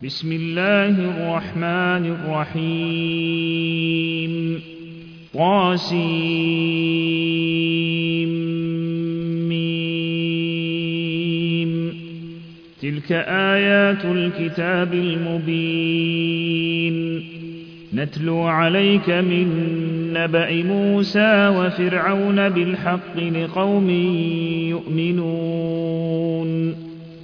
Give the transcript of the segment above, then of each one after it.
بسم الله الرحمن الرحيم طاسيم تلك آيات الكتاب المبين نتلو عليك من نبأ موسى وفرعون بالحق لقوم يؤمنون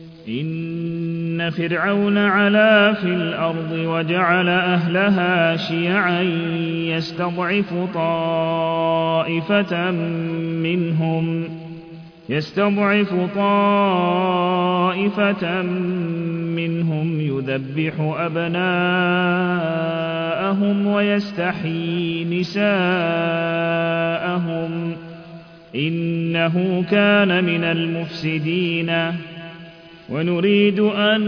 إن فرعون علا في الأرض وجعل أهلها شيعا يستضعف طائفة منهم يذبح أبناءهم ويستحيي نساءهم إنه كان من المفسدين ونريد أن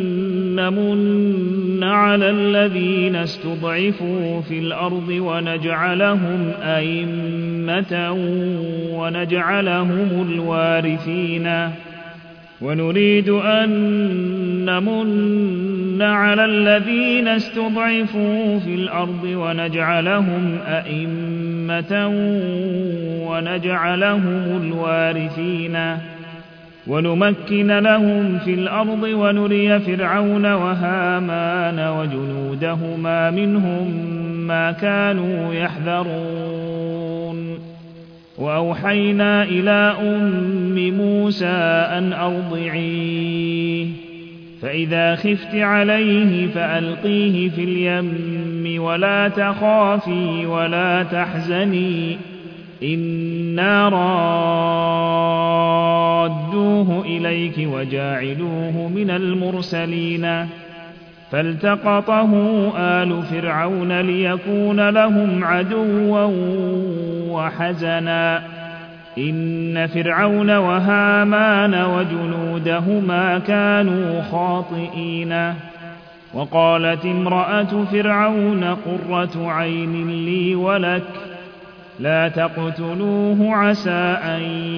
نمن على الذين استضعفوا في الأرض ونجعلهم أئمة ونجعلهم الوارثين ونريد أن نمن على الذين استضعفوا في الأرض ونجعلهم أئمة ونجعلهم الوارثين ونمكن لهم في الأرض ونري فرعون وهامان وجنودهما منهم ما كانوا يحذرون وأوحينا إلى أم موسى أن أرضعيه فإذا خفت عليه فألقيه في اليم ولا تخافي ولا تحزني إنا رادوه إليك وجاعلوه من المرسلين فالتقطه آل فرعون ليكون لهم عدوا وحزنا إن فرعون وهامان وجنودهما كانوا خاطئين وقالت امرأة فرعون قرة عين لي ولك لا تقتلوه عسى أن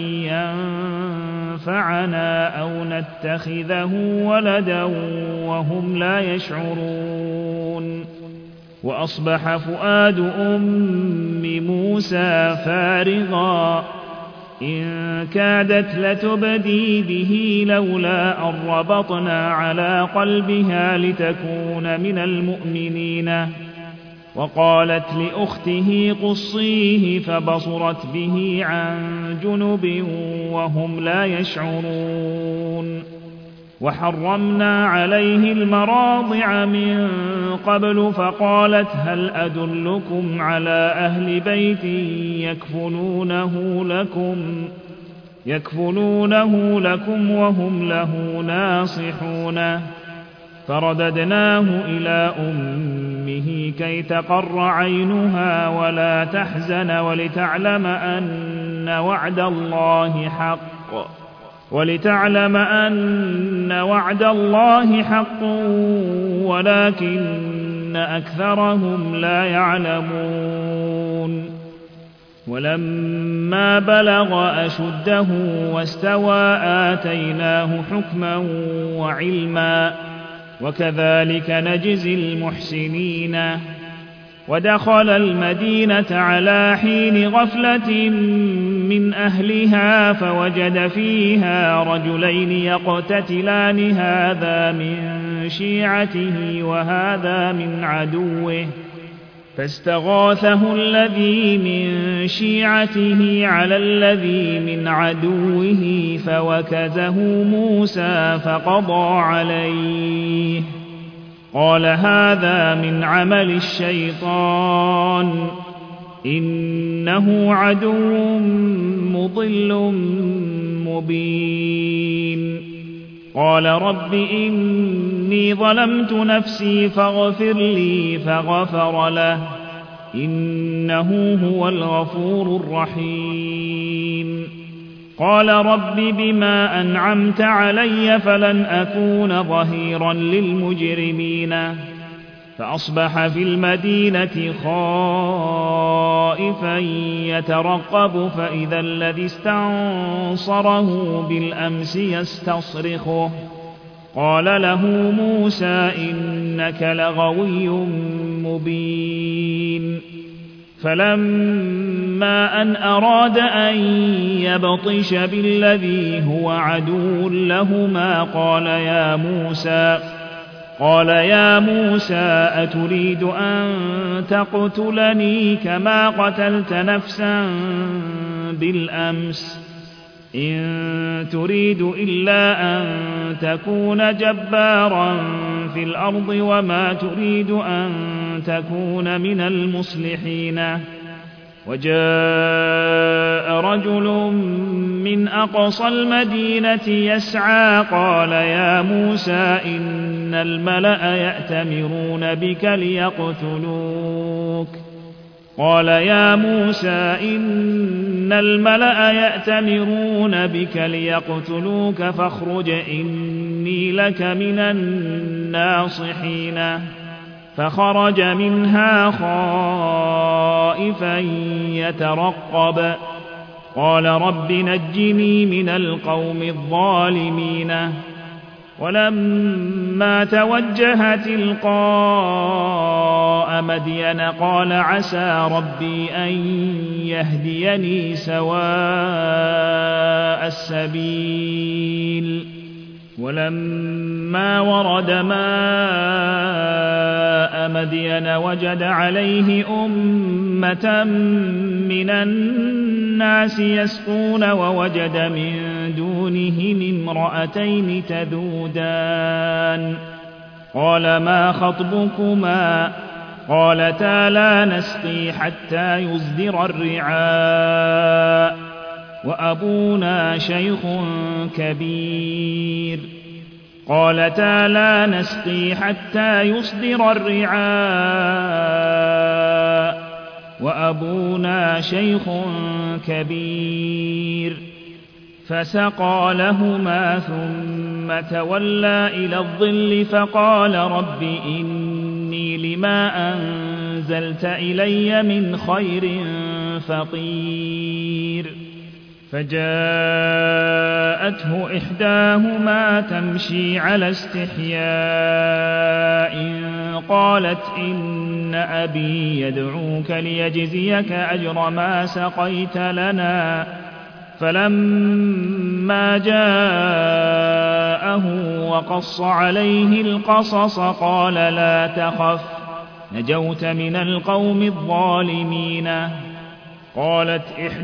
ينفعنا أو نتخذه ولدا وهم لا يشعرون وأصبح فؤاد أم موسى فارغا إن كادت لتبدي به لولا أن ربطنا على قلبها لتكون من المؤمنين وقالت لأخته قصيه فبصرت به عن جنب وهم لا يشعرون وحرمنا عليه المراضع من قبل فقالت هل أدلكم على أهل بيت يكفلونه لكم وهم له ناصحون فرددناه إلى أمه كي تقر عينها ولا تحزن ولتعلم أن وعد الله حق ولكن أكثرهم لا يعلمون ولما بلغ أشده واستوى آتيناه حكما وعلما وكذلك نجزي المحسنين ودخل المدينة على حين غفلة من أهلها فوجد فيها رجلين يقتتلان هذا من شيعته وهذا من عدوه فاستغاثه الذي من شيعته على الذي من عدوه فوكزه موسى فقضى عليه قال هذا من عمل الشيطان إنه عدو مضل مبين قال رب إني ظلمت نفسي فاغفر لي فغفر له إنه هو الغفور الرحيم قال رب بما أنعمت علي فلن أكون ظهيرا للمجرمين فأصبح في المدينة خائفا يترقب فإذا الذي استنصره بالأمس يستصرخه قال له موسى إنك لغوي مبين فلما أن أراد أن يبطش بالذي هو عدو لهما قال يا موسى أتريد أن تقتلني كما قتلت نفسا بالأمس إن تريد إلا أن تكون جبارا في الأرض وما تريد أن تكون من المصلحين وجاء رجل من أقصى المدينة يسعى قال يا موسى إن الملأ يأتمرون بك ليقتلوك فاخرج إني لك من الناصحين فخرج منها خائفا يترقب قال رب نجني من القوم الظالمين ولما توجه تلقاء مدين قال عسى ربي أن يهديني سواء السبيل ولما ورد ماء مدين وجد عليه أمة من الناس يسقون ووجد من دونهم امرأتين تذودان قال ما خطبكما قالتا لا نسقي حتى يصدر الرعاء وأبونا شيخ كبير فسقى لهما ثم تولى إلى الظل فقال رب إني لما أنزلت إلي من خير فقير فجاءته إحداهما تمشي على استحياء قالت إن أبي يدعوك ليجزيك أجر ما سقيت لنا فلما جاءه وقص عليه القصص قال لا تخف نجوت من القوم الظالمين قالت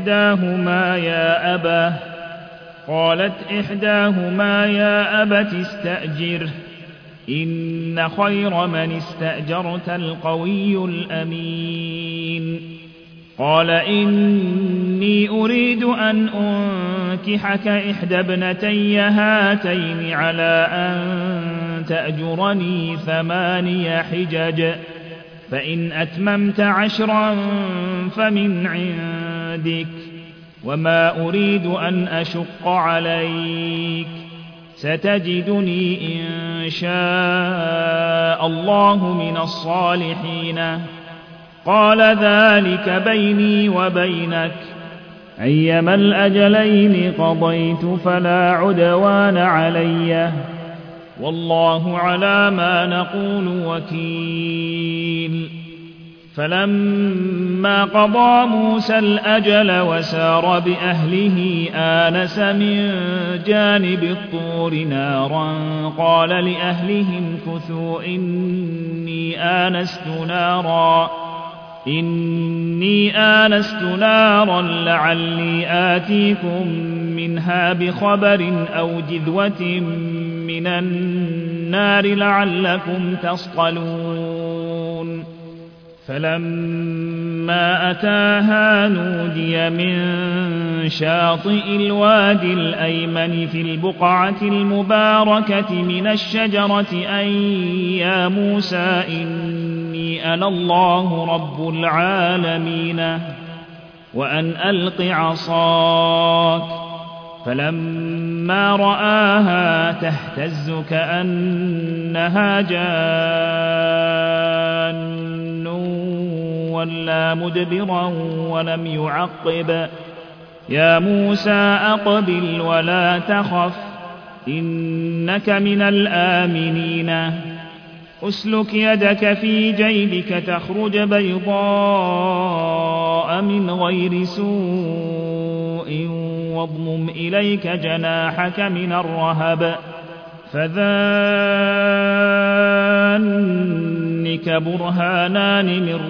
إحداهما يا أبت استأجره إن خير من استأجرت القوي الأمين قال إني أريد أن أنكحك إحدى ابنتي هاتين على أن تأجرني 8 حجج فإن أتممت 10 فمن عندك وما أريد أن أشق عليك ستجدني إن شاء الله من الصالحين قال ذلك بيني وبينك أيما الأجلين قضيت فلا عدوان علي والله على ما نقول وكيل فلما قضى موسى الأجل وسار بأهله آنس من جانب الطور نارا قال لأهلهم كثوا إني آنست نارا لعلي آتيكم منها بخبر أو جذوة من النار لعلكم تصطلون فلما أتاها نودي من شاطئ الوادي الأيمن في البقعة المباركة من الشجرة أن يا موسى إني أنا الله رب العالمين وأن ألق عصاك فلما رآها تهتز كأنها جان ولى مدبرا ولم يعقب يا موسى أقبل ولا تخف إنك من الآمنين أسلك يدك في جيبك تخرج بيضاء من غير سوء واضمم إليك جناحك من الرهب فذلك برهانان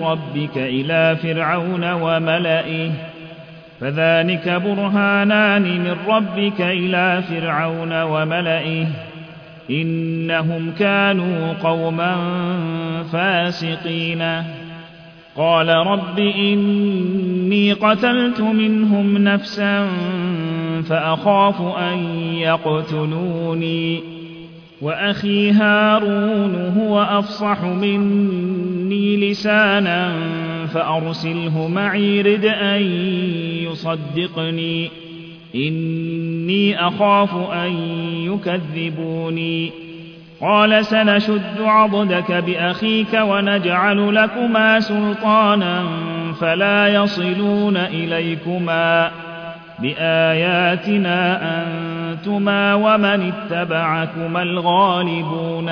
من ربك إلى فرعون وملئه إنهم كانوا قوما فاسقين قال رب إني قتلت منهم نفسا فأخاف أن يقتلوني وأخي هارون هو أفصح مني لسانا فأرسله معي رد أن يصدقني إني أخاف أن يكذبوني قال سنشد عضدك بأخيك ونجعل لكما سلطانا فلا يصلون إليكما بآياتنا أنتما ومن اتبعكما الغالبون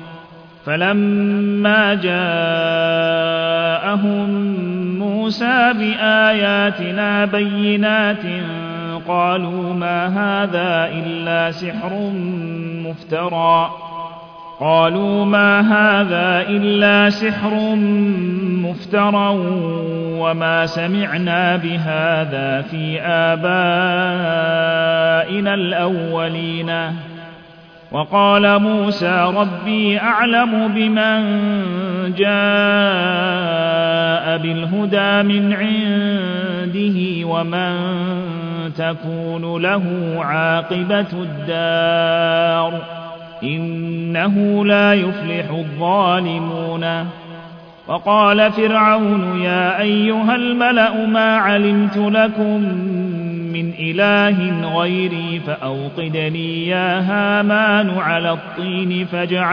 فلما جاءهم موسى بآياتنا بينات قالوا ما هذا إلا سحر مفترى وما سمعنا بهذا في آبائنا الأولين وقال موسى ربي أعلم بمن جاء بالهدى من عنده ومن تكون له عاقبة الدار إنه لا يفلح الظالمون وقال فرعون يا أيها الملأ ما علمت لكم من إله غيري فأوقد لي يا هامان على الطين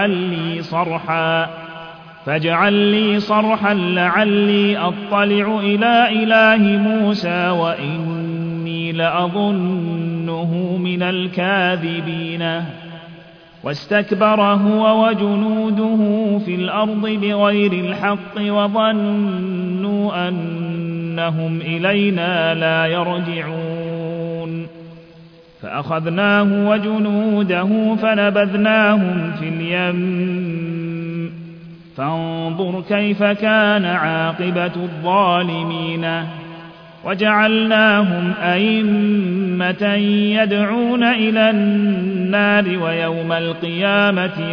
فاجعل لي صرحا لعلي أطلع إلى إله موسى وإني لأظنه من الكاذبين واستكبر هو وجنوده في الأرض بغير الحق وظنوا أنهم إلينا لا يرجعون فأخذناه وجنوده فنبذناهم في اليم فانظر كيف كان عاقبة الظالمين وجعلناهم أئمة يدعون إلى النار ويوم القيامة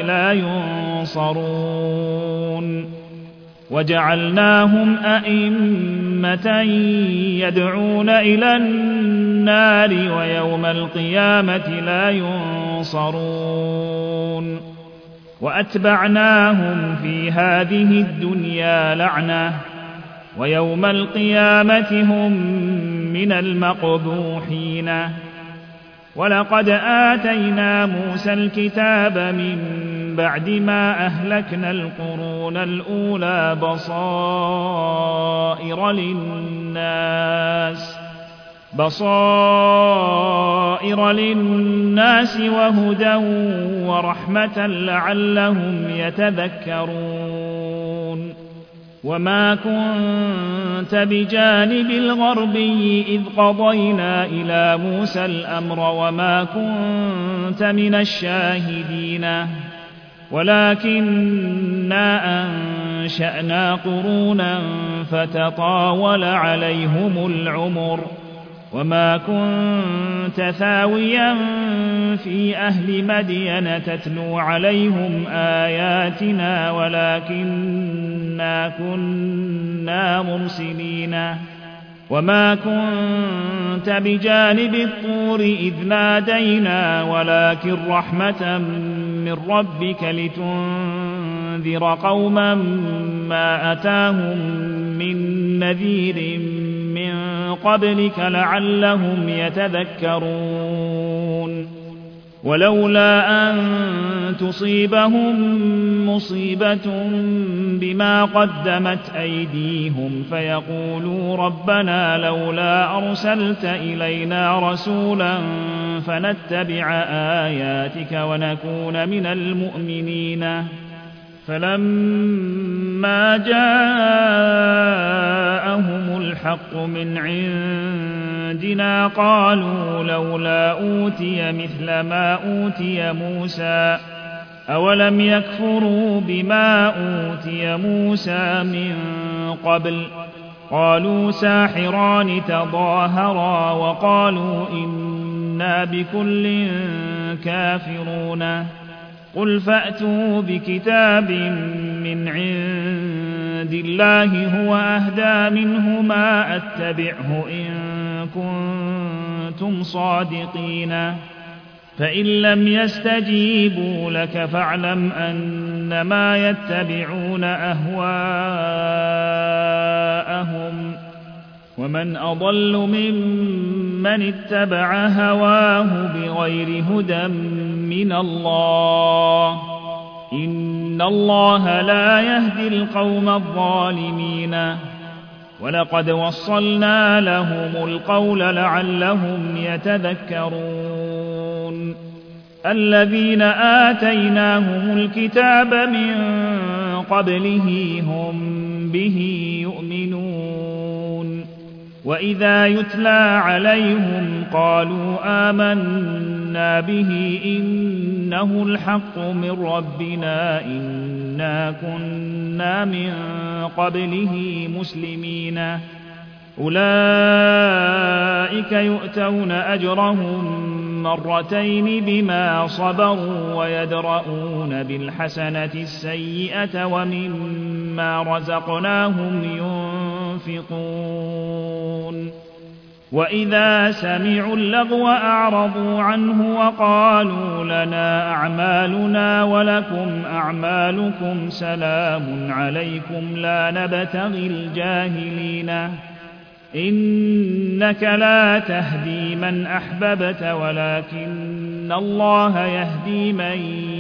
لا ينصرون وأتبعناهم في هذه الدنيا لعنة ويوم القيامة هم من المقبوحين ولقد آتينا موسى الكتاب من بعد ما أهلكنا القرون الأولى بصائر للناس وهدى ورحمة لعلهم يتذكرون وما كنت بجانب الغربي إذ قضينا إلى موسى الأمر وما كنت من الشاهدين ولكننا أنشأنا قرونا فتطاول عليهم العمر وما كنت ثاويا في أهل مدين تتلو عليهم آياتنا ولكننا كنا مرسلين وما كنت بجانب الطور إذ نادينا ولكن رحمة من ربك لتنذر قوما ما أتاهم من نذير من قبلك لعلهم يتذكرون ولولا أن تصيبهم مصيبة بما قدمت أيديهم فيقولوا ربنا لولا أرسلت إلينا رسولا فنتبع آياتك ونكون من المؤمنين فلما جاءهم الحق من عندنا قالوا لولا أوتي مثل ما أوتي موسى أولم يكفروا بما أوتي موسى من قبل قالوا ساحران تظاهرا وقالوا إنا بكل كافرون قل فأتوا بكتاب من عند الله هو أهدى منهما أتبعه إن كنتم صادقين فإن لم يستجيبوا لك فاعلم أنما يتبعون أهواءهم ومن أضل ممن اتبع هواه بغير هدى من الله إن الله لا يهدي القوم الظالمين ولقد وصلنا لهم القول لعلهم يتذكرون الذين آتيناهم الكتاب من قبله هم به يؤمنون وإذا يتلى عليهم قالوا آمنا به إنه الحق من ربنا إنا كنا من قبله مسلمين أولئك يؤتون أجرهم مرتين بما صبروا ويدرؤون بالحسنة السيئة ومما رزقناهم ينفقون وإذا سمعوا اللغو أعرضوا عنه وقالوا لنا أعمالنا ولكم أعمالكم سلام عليكم لا نبتغي الجاهلين إنك لا تهدي من أحببت ولكن الله يهدي من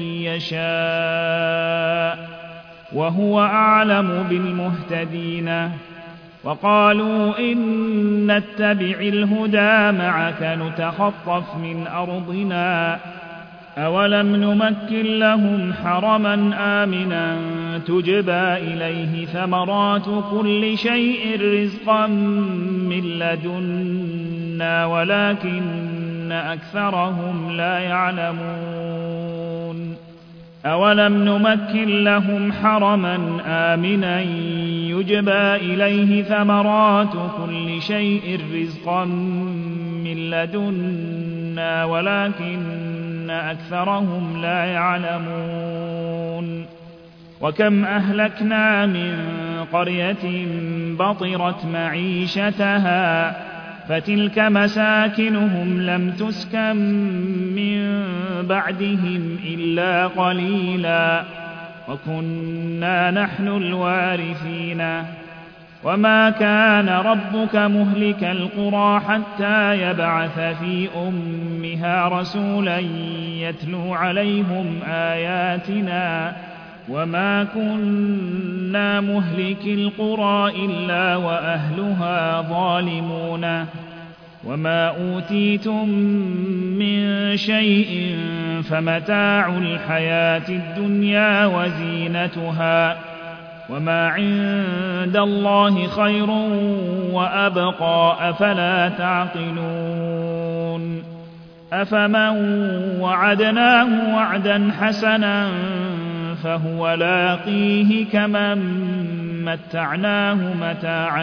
يشاء وهو أعلم بالمهتدين وقالوا إن نتبع الهدى معك نتخطف من أرضنا أولم نمكن لهم حرما آمنا تجبى إليه ثمرات كل شيء رزقا من لدنا ولكن أكثرهم لا يعلمون أولم نمكن لهم حرما آمنا يجبى إليه ثمرات كل شيء رزقا من لدنا ولكن أكثرهم لا يعلمون وكم أهلكنا من قرية بطرت معيشتها فتلك مساكنهم لم تسكن من بعدهم إلا قليلا وكنا نحن الوارثين وما كان ربك مهلك القرى حتى يبعث في أمها رسولا يتلو عليهم آياتنا وما كنا مهلك القرى إلا وأهلها ظالمون وما أوتيتم من شيء فمتاع الحياة الدنيا وزينتها وما عند الله خير وأبقى أفلا تعقلون أفمن وعدناه وعدا حسنا فهو لاقيه كمن متعناه متاع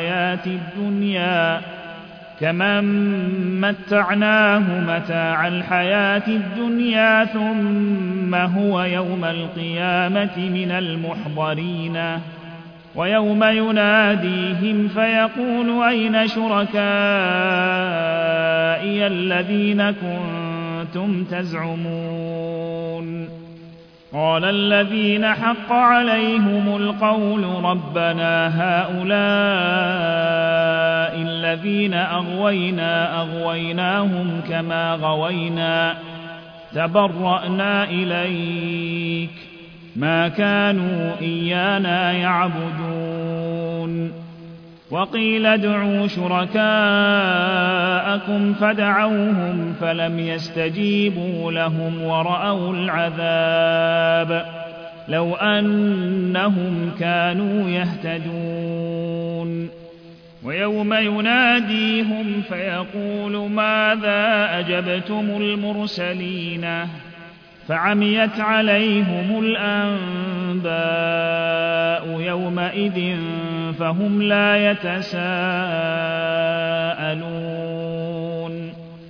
الحياة الدنيا ثم هو يوم القيامة من المحضرين ويوم يناديهم فيقول أين شركائي الذين كنتم تزعمون قال الذين حق عليهم القول ربنا هؤلاء الذين أغويناهم كما غوينا تبرأنا إليك ما كانوا إيانا يعبدون وقيل ادعوا شركاءكم فدعوهم فلم يستجيبوا لهم ورأوا العذاب لو أنهم كانوا يهتدون ويوم يناديهم فيقول ماذا أجبتم المرسلين فعميت عليهم الأنباء يومئذ فهم لا يتساءلون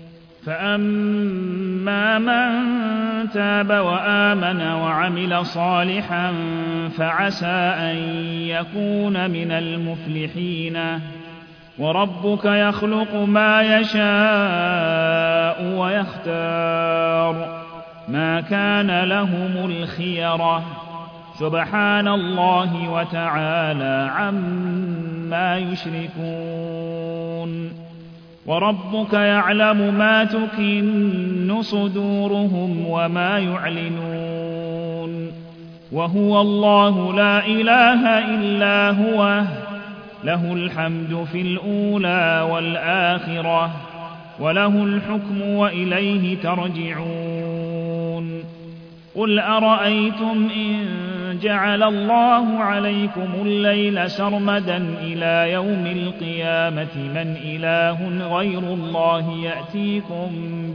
فأما من تاب وآمن وعمل صالحا فعسى أن يكون من المفلحين وربك يخلق ما يشاء ويختار ما كان لهم الخيرة سبحان الله وتعالى عما يشركون وربك يعلم ما تكن صدورهم وما يعلنون وهو الله لا إله إلا هو له الحمد في الأولى والآخرة وله الحكم وإليه ترجعون قل أرأيتم إن جعل الله عليكم الليل سرمدا إلى يوم القيامة من إله غير الله يأتيكم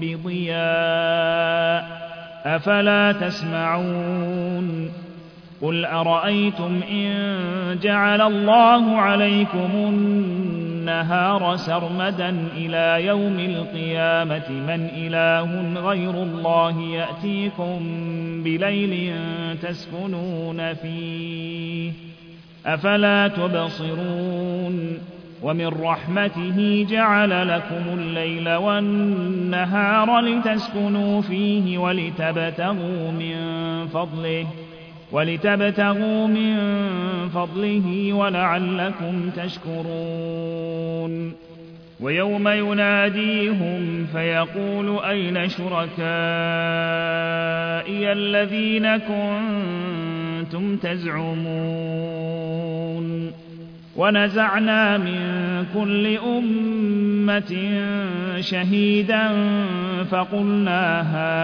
بضياء أفلا تسمعون قل أرأيتم إن جعل الله عليكم النهار سرمدا إلى يوم القيامة من إله غير الله يأتيكم بليل تسكنون فيه أفلا تبصرون ومن رحمته جعل لكم الليل والنهار لتسكنوا فيه ولتبتغوا من فضله ولعلكم تشكرون ويوم يناديهم فيقول أين شركائي الذين كنتم تزعمون ونزعنا من كل أمة شهيدا فقلنا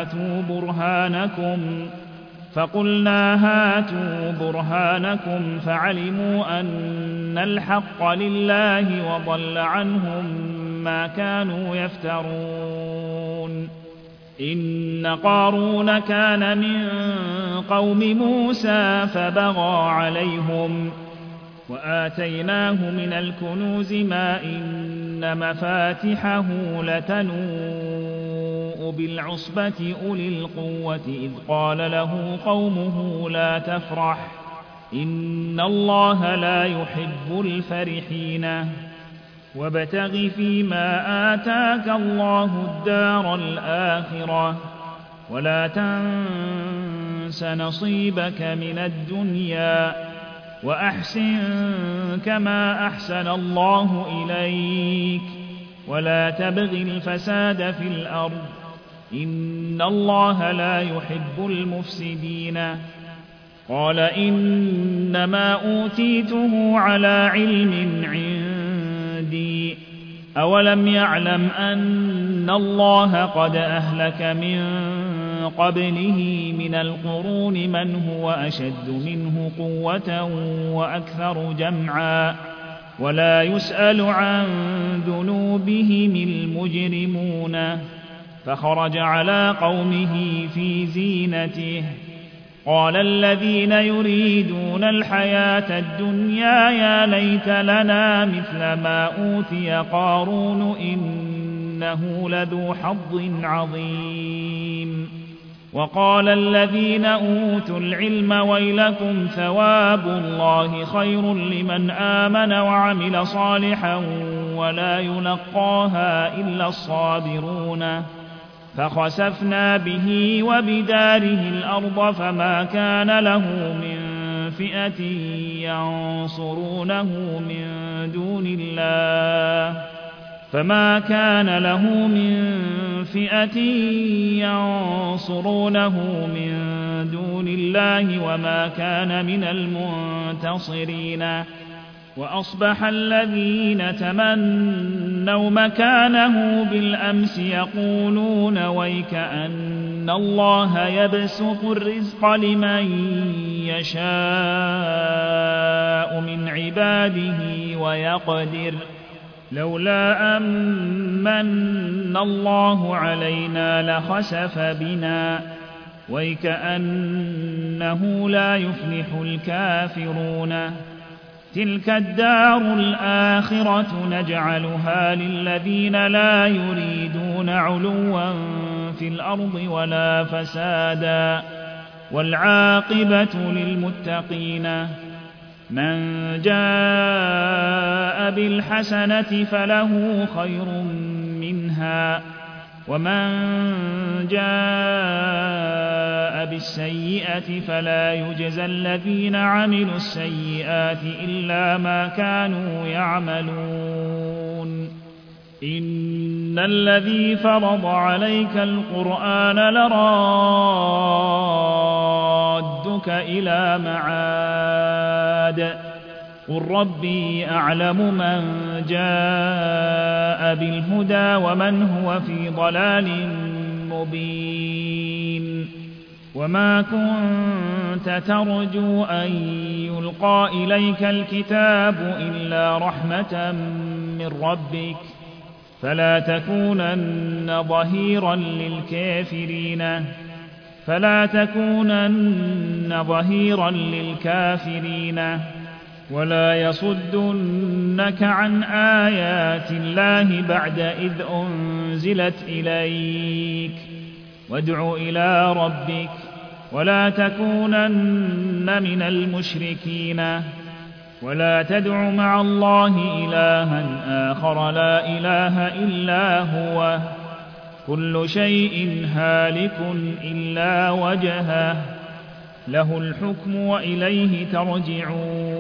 هاتوا برهانكم فعلموا أن الحق لله وضل عنهم ما كانوا يفترون إن قارون كان من قوم موسى فبغى عليهم وآتيناه من الكنوز ما إن مفاتحه لتنوء بالعصبة أولي القوة إذ قال له قومه لا تفرح إن الله لا يحب الفرحين وابتغ فيما آتاك الله الدار الآخرة ولا تنس نصيبك من الدنيا وأحسن كما أحسن الله إليك ولا تبغ الفساد في الأرض إن الله لا يحب المفسدين قال إنما أوتيته على علم عندي أولم يعلم أن الله قد أهلك من قبله من القرون من هو أشد منه قوة وأكثر جمعا ولا يسأل عن ذنوبهم المجرمون فخرج على قومه في زينته قال الذين يريدون الحياة الدنيا يا ليت لنا مثل ما أوتي قارون إنه لذو حظ عظيم وقال الذين أوتوا العلم ويلكم ثواب الله خير لمن آمن وعمل صالحا ولا يلقاها إلا الصابرون فخسفنا به وبداره الأرض فما كان له من فئة ينصرونه من دون الله فئة ينصرونه من دون الله وما كان من المنتصرين وأصبح الذين تمنوا مكانه بالأمس يقولون ويكأن الله يبسط الرزق لمن يشاء من عباده ويقدر لولا أمن الله علينا لخسف بنا ويكأنه لا يفلح الكافرون تلك الدار الآخرة نجعلها للذين لا يريدون علوا في الأرض ولا فسادا والعاقبة للمتقين من جاء بالحسنة فله خير منها ومن جاء بالسيئة فلا يجزى الذين عملوا السيئات إلا ما كانوا يعملون إن الذي فرض عليك القرآن لرادك إلى معاد قل ربي أعلم من جاء بالهدى ومن هو في ضلال مبين وما كنت ترجو أن يلقى إليك الكتاب إلا رحمة من ربك فلا تكونن ظهيرا للكافرين ولا يصدنك عن آيات الله بعد إذ أنزلت إليك وادع إلى ربك ولا تكونن من المشركين ولا تدع مع الله إلها آخر لا إله إلا هو كل شيء هالك إلا وجهه له الحكم وإليه ترجعون